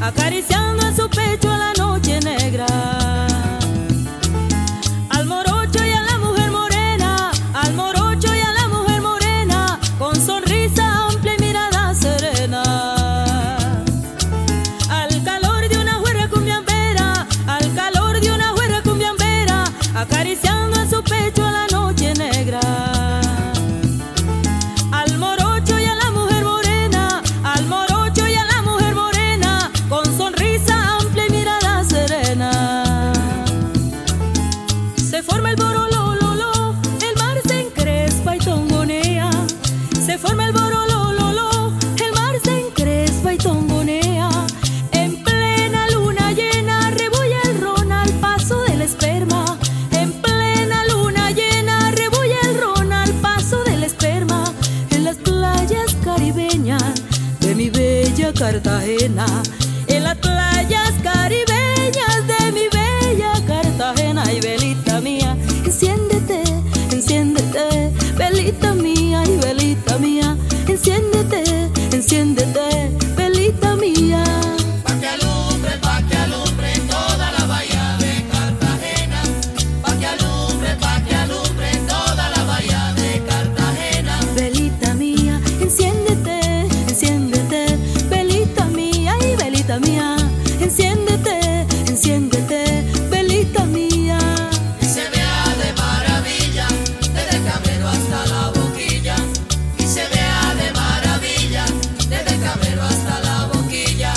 acariciando en su pecho a la noche negra. Al morocho y a la mujer morena, al morocho y a la mujer morena, con sonrisa amplia y mirada serena. Al calor de una güera cumbiambera, al calor de una güera cumbiambera, acariciando en su pecho a la noche negra. Al morocho y a la mujer morena, al morocho y a la mujer morena, con sonrisa amplia y mirada serena. Se forma el borolololo, el mar se encrespa y tongonea. Se forma el borolololo, el mar se encrespa y tongonea. En plena luna llena rebulla el ron al paso del esperma. En plena luna llena rebulla el ron al paso del esperma. En las playas caribeñas de mi bella Cartagena, en las playas caribeñas de mi bella Cartagena. Y velita mía, enciéndete, enciéndete, velita mía, y velita mía, enciéndete, enciéndete, velita mía. Pa' que alumbre toda la bahía de Cartagena. Pa' que alumbre toda la bahía de Cartagena. Velita mía, enciéndete, enciéndete, velita mía, y velita mía, enciéndete, enciéndete, velita mía. Y se vea de maravilla desde el Cabrero hasta la Boquilla. Y se vea de maravilla desde el Cabrero hasta la Boquilla.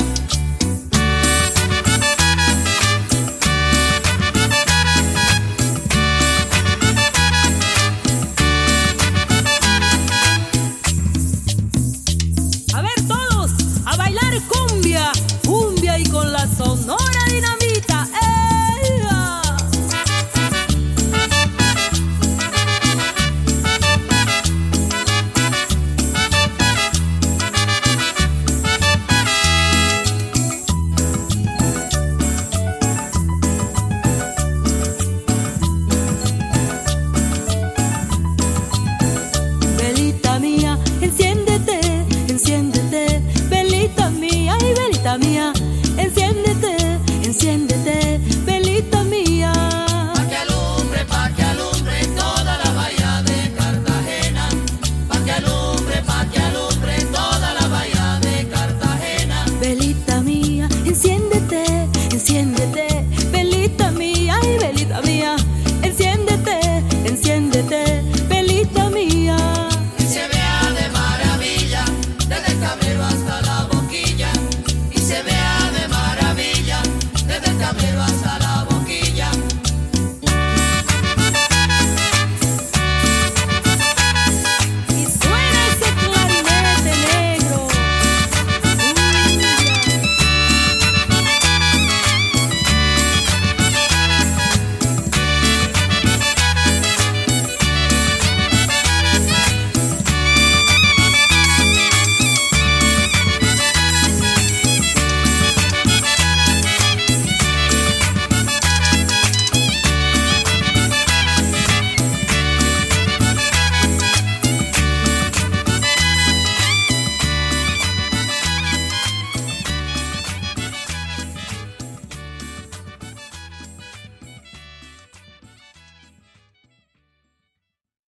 A ver todos, a bailar cumbia, cumbia y con la Sonora Dinamita. ¡Ea! Velita mía, enciéndete, enciéndete, velita mía, y velita mía, enciéndete.